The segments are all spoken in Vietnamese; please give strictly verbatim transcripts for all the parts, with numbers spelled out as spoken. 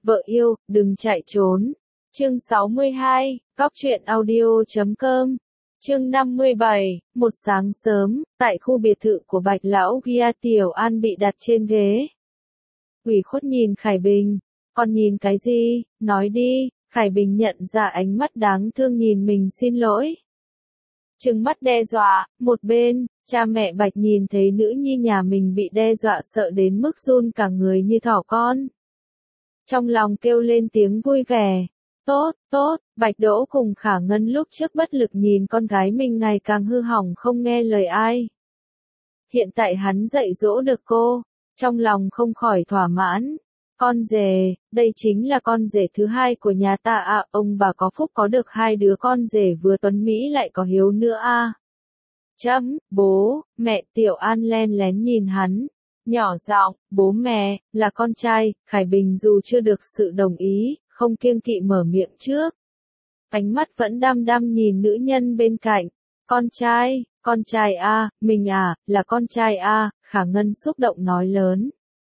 Vợ yêu, đừng chạy trốn. Chương sáu mươi hai, Cóc truyện audio chấm com. Chương năm mươi bảy, một sáng sớm, tại khu biệt thự của Bạch Lão Gia, Tiểu An bị đặt trên ghế. Ủy khuất nhìn Khải Bình, con nhìn cái gì, nói đi. Khải Bình nhận ra ánh mắt đáng thương nhìn mình xin lỗi. Trừng mắt đe dọa, một bên, cha mẹ Bạch nhìn thấy nữ nhi nhà mình bị đe dọa sợ đến mức run cả người như thỏ con. Trong lòng kêu lên tiếng vui vẻ. Tốt, tốt, Bạch Đỗ cùng Khả Ngân lúc trước bất lực nhìn con gái mình ngày càng hư hỏng không nghe lời ai. Hiện tại hắn dạy dỗ được cô, trong lòng không khỏi thỏa mãn. Con rể, đây chính là con rể thứ hai của nhà ta à, ông bà có phúc có được hai đứa con rể vừa tuấn Mỹ lại có hiếu nữa à. Chấm, bố, mẹ. Tiểu An len lén nhìn hắn, nhỏ giọng, bố mẹ, là con trai. Khải Bình dù chưa được sự đồng ý, không kiêng kỵ mở miệng trước. Ánh mắt vẫn đăm đăm nhìn nữ nhân bên cạnh. Con trai, con trai a, mình à, là con trai a. Khả Ngân xúc động nói lớn.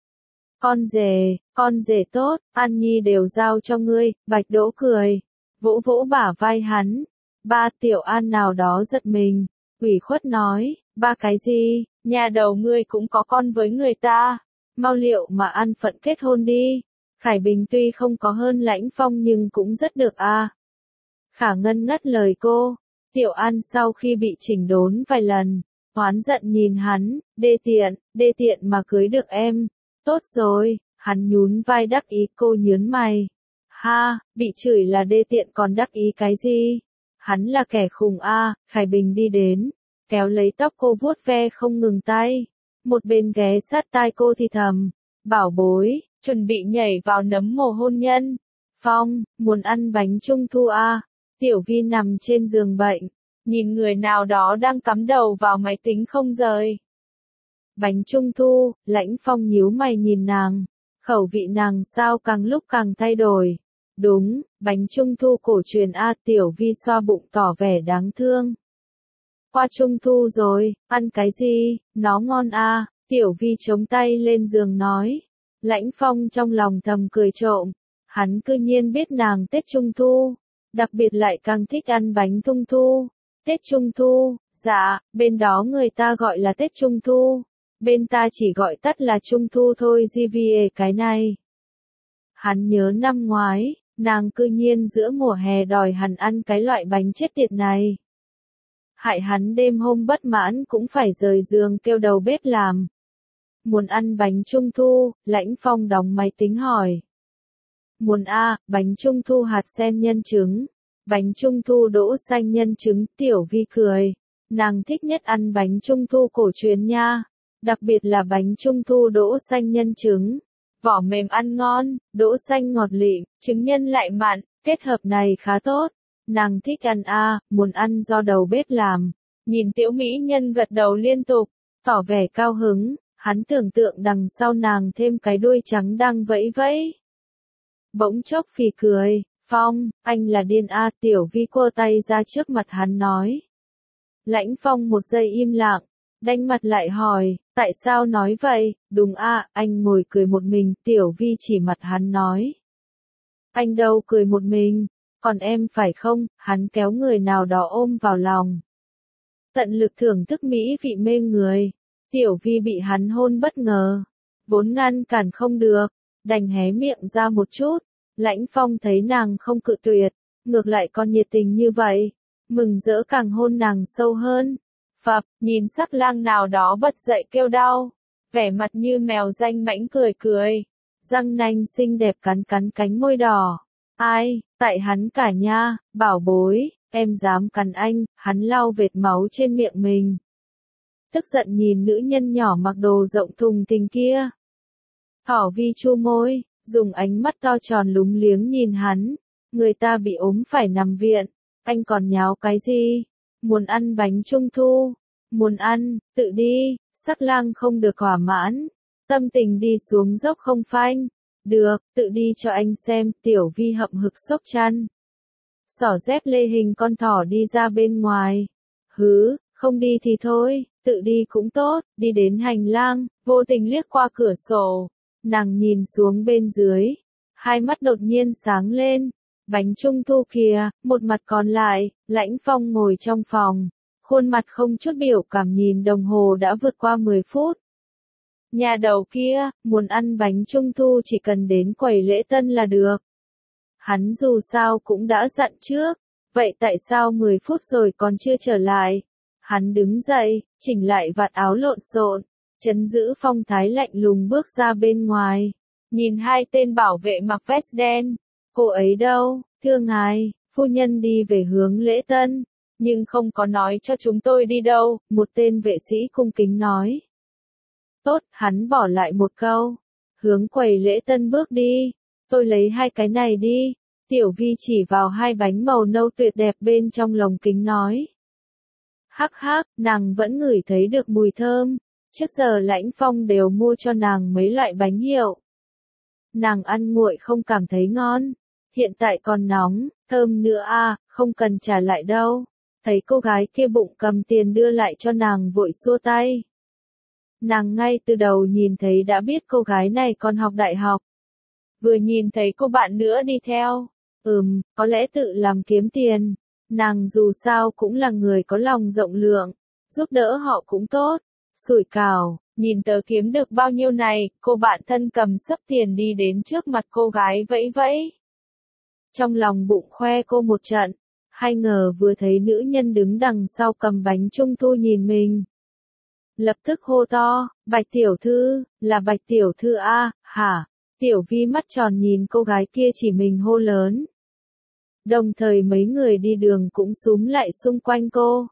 Con rể, con rể tốt, An Nhi đều giao cho ngươi. Bạch Đỗ cười, vỗ vỗ bả vai hắn. Ba. Tiểu An nào đó giật mình, ủy khuất nói, ba cái gì, nhà đầu ngươi cũng có con với người ta, mau liệu mà ăn phận kết hôn đi. Khải Bình tuy không có hơn Lãnh Phong nhưng cũng rất được a. À. Khả Ngân ngắt lời cô. Tiểu An sau khi bị chỉnh đốn vài lần, oán giận nhìn hắn, đê tiện, đê tiện mà cưới được em. Tốt rồi, hắn nhún vai đắc ý. Cô nhớn mày. Ha, bị chửi là đê tiện còn đắc ý cái gì? Hắn là kẻ khùng a. À. Khải Bình đi đến, kéo lấy tóc cô vuốt ve không ngừng tay. Một bên ghé sát tai cô thì thầm, bảo bối, chuẩn bị nhảy vào nấm mồ hôn nhân. Phong, muốn ăn bánh trung thu a. À. Tiểu Vi nằm trên giường bệnh, nhìn người nào đó đang cắm đầu vào máy tính không rời. Bánh trung thu. Lãnh Phong nhíu mày nhìn nàng, khẩu vị nàng sao càng lúc càng thay đổi. Đúng, bánh trung thu cổ truyền a. Tiểu Vi xoa bụng tỏ vẻ đáng thương. Qua trung thu rồi, ăn cái gì, nó ngon a. Tiểu Vi chống tay lên giường nói. Lãnh Phong trong lòng thầm cười trộm, hắn cư nhiên biết nàng Tết Trung Thu, đặc biệt lại càng thích ăn bánh trung thu. Tết Trung Thu, dạ, bên đó người ta gọi là Tết Trung Thu, bên ta chỉ gọi tắt là Trung Thu thôi. giê vê a cái này. Hắn nhớ năm ngoái, nàng cư nhiên giữa mùa hè đòi hắn ăn cái loại bánh chết tiệt này. Hại hắn đêm hôm bất mãn cũng phải rời giường kêu đầu bếp làm. Muốn ăn bánh trung thu. Lãnh Phong đóng máy tính hỏi. Muốn a, à, bánh trung thu hạt sen nhân trứng, bánh trung thu đỗ xanh nhân trứng. Tiểu Vi cười, nàng thích nhất ăn bánh trung thu cổ truyền nha, đặc biệt là bánh trung thu đỗ xanh nhân trứng, vỏ mềm ăn ngon, đỗ xanh ngọt lịm, trứng nhân lại mặn, kết hợp này khá tốt. Nàng thích ăn a, à, muốn ăn do đầu bếp làm. Nhìn Tiểu mỹ nhân gật đầu liên tục, tỏ vẻ cao hứng, hắn tưởng tượng đằng sau nàng thêm cái đuôi trắng đang vẫy vẫy. Bỗng chốc phì cười, Phong, anh là điên a. Tiểu Vi quơ tay ra trước mặt hắn nói. Lãnh Phong một giây im lặng, đanh mặt lại hỏi, tại sao nói vậy? Đúng a. Anh ngồi cười một mình. Tiểu Vi chỉ mặt hắn nói. Anh đâu cười một mình, còn em phải không? Hắn kéo người nào đó ôm vào lòng, tận lực thưởng thức mỹ vị mê người. Tiểu Vi bị hắn hôn bất ngờ, vốn ngăn cản không được, đành hé miệng ra một chút. Lãnh Phong thấy nàng không cự tuyệt, ngược lại còn nhiệt tình như vậy, mừng rỡ càng hôn nàng sâu hơn. Phập, nhìn sắc lang nào đó bật dậy kêu đau, vẻ mặt như mèo danh mãnh cười cười, răng nanh xinh đẹp cắn cắn cánh môi đỏ. Ai, tại hắn cả nha, bảo bối, em dám cắn anh. Hắn lau vệt máu trên miệng mình, tức giận nhìn nữ nhân nhỏ mặc đồ rộng thùng thình kia. Thỏ Vi chu môi, dùng ánh mắt to tròn lúng liếng nhìn hắn. Người ta bị ốm phải nằm viện, anh còn nháo cái gì? Muốn ăn bánh trung thu? Muốn ăn, tự đi. Sắc lang không được thỏa mãn, tâm tình đi xuống dốc không phanh. Được, tự đi cho anh xem. Tiểu Vi hậm hực xốc chăn, xỏ dép lê hình con thỏ đi ra bên ngoài. Hứ, không đi thì thôi, tự đi cũng tốt. Đi đến hành lang, vô tình liếc qua cửa sổ, nàng nhìn xuống bên dưới. hai mắt đột nhiên sáng lên. Bánh trung thu kìa, một mặt còn lại, Lãnh Phong ngồi trong phòng, khuôn mặt không chút biểu cảm nhìn đồng hồ đã vượt qua mười phút. Nhà đầu kia, muốn ăn bánh trung thu chỉ cần đến quầy lễ tân là được. Hắn dù sao cũng đã dặn trước, vậy tại sao mười phút rồi còn chưa trở lại? Hắn đứng dậy, chỉnh lại vạt áo lộn xộn, trấn giữ phong thái lạnh lùng bước ra bên ngoài, nhìn hai tên bảo vệ mặc vest đen. Cô ấy đâu, thưa ngài, phu nhân đi về hướng lễ tân, nhưng không có nói cho chúng tôi đi đâu, một tên vệ sĩ cung kính nói. Tốt, hắn bỏ lại một câu, hướng quầy lễ tân bước đi, tôi lấy hai cái này đi, Tiểu Vi chỉ vào hai bánh màu nâu tuyệt đẹp bên trong lồng kính nói. Hắc hắc, nàng vẫn ngửi thấy được mùi thơm, trước giờ Lãnh Phong đều mua cho nàng mấy loại bánh hiệu. Nàng ăn nguội không cảm thấy ngon, hiện tại còn nóng, thơm nữa à, không cần trả lại đâu. Thấy cô gái kia bụng cầm tiền đưa lại cho nàng vội xua tay. Nàng ngay từ đầu nhìn thấy đã biết cô gái này còn học đại học. Vừa nhìn thấy cô bạn nữa đi theo, ừm, có lẽ tự làm kiếm tiền. Nàng dù sao cũng là người có lòng rộng lượng, giúp đỡ họ cũng tốt. Sủi cảo, nhìn tớ kiếm được bao nhiêu này, cô bạn thân cầm xấp tiền đi đến trước mặt cô gái vẫy vẫy. Trong lòng bụng khoe cô một trận, hay ngờ vừa thấy nữ nhân đứng đằng sau cầm bánh trung thu nhìn mình. Lập tức hô to, Bạch tiểu thư, là Bạch tiểu thư a, hả? Tiểu Vi mắt tròn nhìn cô gái kia chỉ mình hô lớn. Đồng thời mấy người đi đường cũng xúm lại xung quanh cô.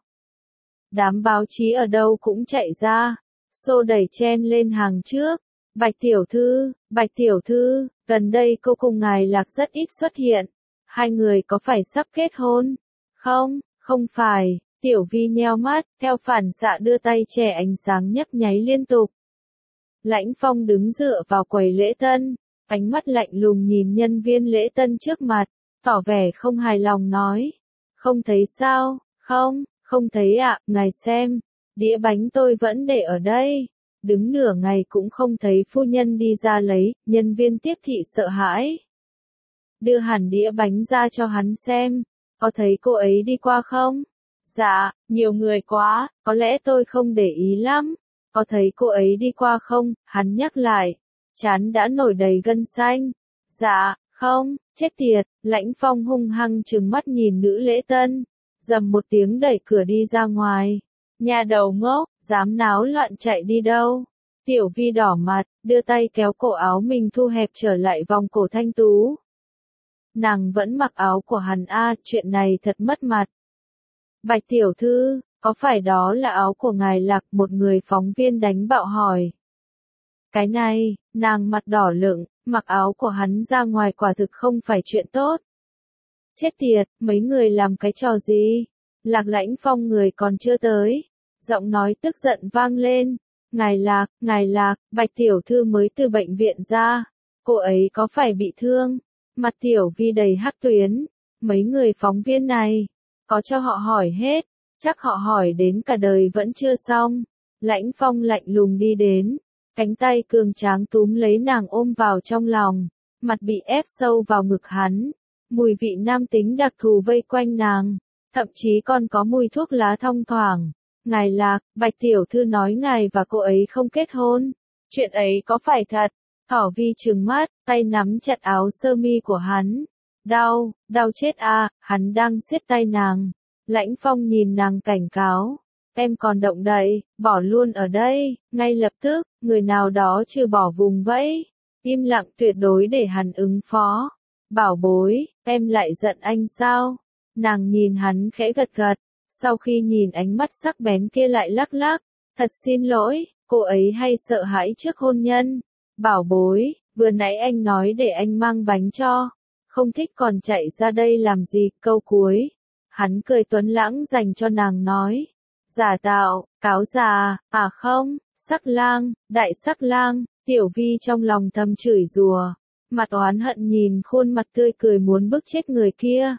Đám báo chí ở đâu cũng chạy ra, xô đẩy chen lên hàng trước. Bạch tiểu thư, Bạch tiểu thư, gần đây cô cùng ngài Lạc rất ít xuất hiện. Hai người có phải sắp kết hôn? Không, không phải. Tiểu Vi nheo mắt, theo phản xạ đưa tay che ánh sáng nhấp nháy liên tục. Lãnh Phong đứng dựa vào quầy lễ tân, ánh mắt lạnh lùng nhìn nhân viên lễ tân trước mặt, tỏ vẻ không hài lòng nói. Không thấy sao, không, không thấy ạ, ngài xem, đĩa bánh tôi vẫn để ở đây. Đứng nửa ngày cũng không thấy phu nhân đi ra lấy, nhân viên tiếp thị sợ hãi. Đưa hẳn đĩa bánh ra cho hắn xem, có thấy cô ấy đi qua không? Dạ, nhiều người quá, có lẽ tôi không để ý lắm. Có thấy cô ấy đi qua không? Hắn nhắc lại. Trán đã nổi đầy gân xanh. Dạ, không, chết tiệt. Lãnh Phong hung hăng trừng mắt nhìn nữ lễ tân. Dầm một tiếng đẩy cửa đi ra ngoài. Nhà đầu ngốc, dám náo loạn chạy đi đâu? Tiểu Vi đỏ mặt, đưa tay kéo cổ áo mình thu hẹp trở lại vòng cổ thanh tú. Nàng vẫn mặc áo của hắn a, chuyện này thật mất mặt. Bạch tiểu thư, có phải đó là áo của ngài Lạc? Một người phóng viên đánh bạo hỏi. Cái này, nàng mặt đỏ lựng, mặc áo của hắn ra ngoài quả thực không phải chuyện tốt. Chết tiệt, mấy người làm cái trò gì? Lạc Lãnh Phong người còn chưa tới. Giọng nói tức giận vang lên. Ngài Lạc, ngài Lạc, Bạch tiểu thư mới từ bệnh viện ra. Cô ấy có phải bị thương? Mặt Tiểu Vi đầy hắc tuyến. Mấy người phóng viên này, có cho họ hỏi hết, chắc họ hỏi đến cả đời vẫn chưa xong. Lãnh Phong lạnh lùng đi đến, cánh tay cường tráng túm lấy nàng ôm vào trong lòng, mặt bị ép sâu vào ngực hắn. Mùi vị nam tính đặc thù vây quanh nàng, thậm chí còn có mùi thuốc lá thong thoảng. Ngài Lạc, Bạch tiểu thư nói ngài và cô ấy không kết hôn. Chuyện ấy có phải thật? Thỏ Vi trừng mắt, tay nắm chặt áo sơ mi của hắn. Đau, đau chết à, hắn đang siết tay nàng. Lãnh Phong nhìn nàng cảnh cáo. Em còn động đậy, bỏ luôn ở đây, ngay lập tức, người nào đó trừ bỏ vùng vẫy. Im lặng tuyệt đối để hắn ứng phó. Bảo bối, em lại giận anh sao? Nàng nhìn hắn khẽ gật gật, sau khi nhìn ánh mắt sắc bén kia lại lắc lắc. Thật xin lỗi, cô ấy hay sợ hãi trước hôn nhân. Bảo bối, vừa nãy anh nói để anh mang bánh cho. Không thích còn chạy ra đây làm gì? Câu cuối. Hắn cười tuấn lãng dành cho nàng nói. Giả tạo, cáo già, à không, sắc lang, đại sắc lang. Tiểu Vi trong lòng thầm chửi rủa, mặt oán hận nhìn khuôn mặt tươi cười muốn bức chết người kia.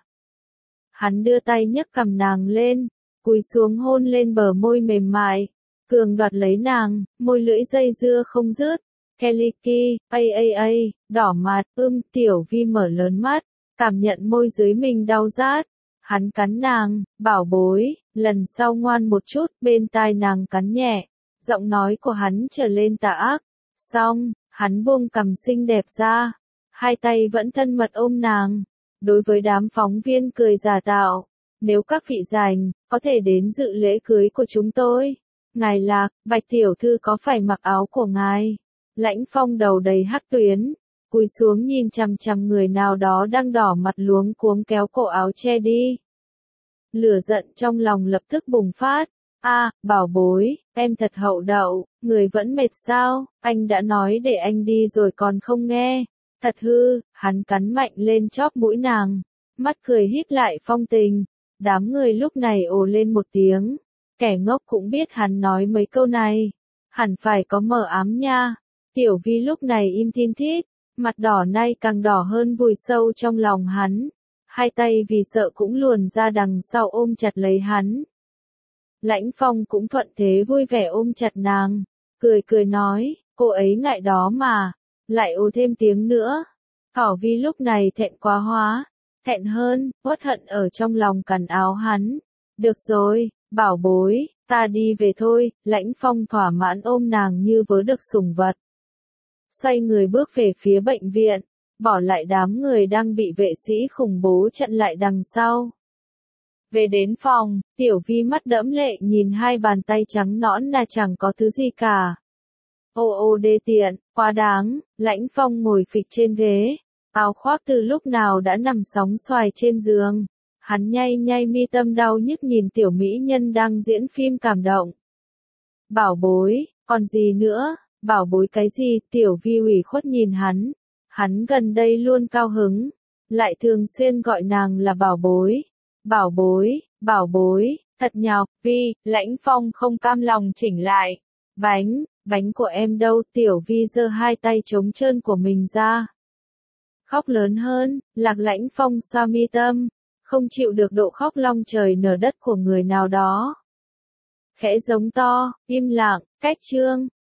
Hắn đưa tay nhấc cằm nàng lên, cúi xuống hôn lên bờ môi mềm mại, cường đoạt lấy nàng, môi lưỡi dây dưa không dứt, Kelly, a a a, đỏ mặt, ưm, Tiểu Vi mở lớn mắt, cảm nhận môi dưới mình đau rát. Hắn cắn nàng, bảo bối, lần sau ngoan một chút, bên tai nàng cắn nhẹ. Giọng nói của hắn trở lên tà ác. Xong, hắn buông cằm xinh đẹp ra. Hai tay vẫn thân mật ôm nàng. Đối với đám phóng viên cười giả tạo. Nếu các vị rảnh, có thể đến dự lễ cưới của chúng tôi. Ngài Lạc, Bạch tiểu thư có phải mặc áo của ngài? Lãnh Phong đầu đầy hắc tuyến, cúi xuống nhìn chằm chằm người nào đó đang đỏ mặt luống cuống kéo cổ áo che đi. Lửa giận trong lòng lập tức bùng phát. A, bảo bối, em thật hậu đậu, người vẫn mệt sao, anh đã nói để anh đi rồi còn không nghe. Thật hư, hắn cắn mạnh lên chóp mũi nàng, mắt cười híp lại phong tình. Đám người lúc này ồ lên một tiếng, kẻ ngốc cũng biết hắn nói mấy câu này. Hẳn phải có mờ ám nha. Tiểu Vi lúc này im thin thít, mặt đỏ nay càng đỏ hơn vùi sâu trong lòng hắn. Hai tay vì sợ cũng luồn ra đằng sau ôm chặt lấy hắn. Lãnh Phong cũng thuận thế vui vẻ ôm chặt nàng, cười cười nói, cô ấy ngại đó mà, lại ồ thêm tiếng nữa. Thỏ Vi lúc này thẹn quá hóa, thẹn hơn, uất hận ở trong lòng cắn áo hắn. Được rồi, bảo bối, ta đi về thôi. Lãnh Phong thỏa mãn ôm nàng như vớ được sủng vật. Xoay người bước về phía bệnh viện, bỏ lại đám người đang bị vệ sĩ khủng bố chặn lại đằng sau. Về đến phòng, Tiểu Vi mắt đẫm lệ nhìn hai bàn tay trắng nõn là chẳng có thứ gì cả. Ô ô đê tiện, quá đáng. Lãnh Phong ngồi phịch trên ghế, áo khoác từ lúc nào đã nằm sóng xoài trên giường. Hắn nhay nhay mi tâm đau nhức nhìn tiểu mỹ nhân đang diễn phim cảm động. Bảo bối, còn gì nữa? Bảo bối cái gì? Tiểu Vi ủy khuất nhìn hắn. Hắn gần đây luôn cao hứng, lại thường xuyên gọi nàng là bảo bối. Bảo bối, bảo bối, thật nhọc. Vi, Lãnh Phong không cam lòng chỉnh lại. Bánh, bánh của em đâu? Tiểu Vi giơ hai tay trống trơn của mình ra. Khóc lớn hơn. Lạc Lãnh Phong xoa mi tâm, không chịu được độ khóc long trời nở đất của người nào đó. Khẽ giống to, im lặng, cách chương.